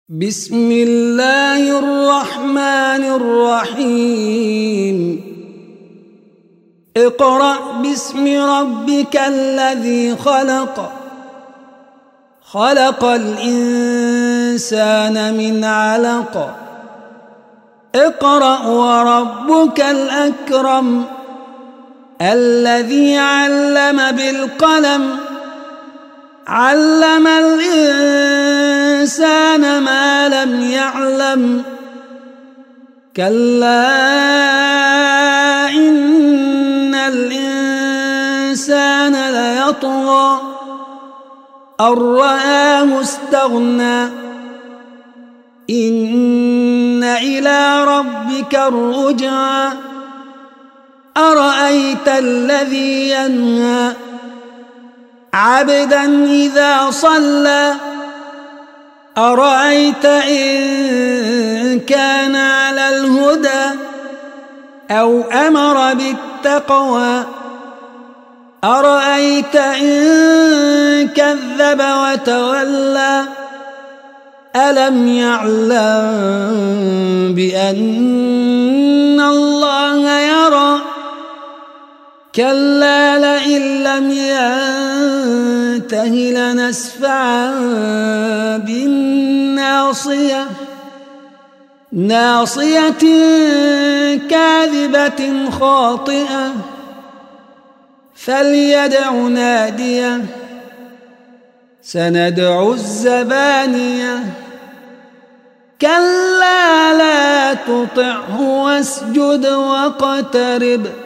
بسم الله الرحمن الرحيم اقرأ باسم ربك الذي خلق خلق الإنسان من علق اقرأ وربك الأكرم الذي علم بالقلم علم الإنسان ما لم يعلم كلا إن الإنسان ليطغى أن رآه استغنى إن إلى ربك الرجعى أرأيت الذي ينهى عبدا إذا صلى أرأيت إن كان على الهدى أو أمر بالتقوى أرأيت إن كذب وتولى ألم يعلم بأن الله يرى كلا لئن لم ينته لنسفعا بالناصية ناصية كاذبة خاطئة فليدع ناديه سندع الزبانية كلا لا تطعه واسجد واقترب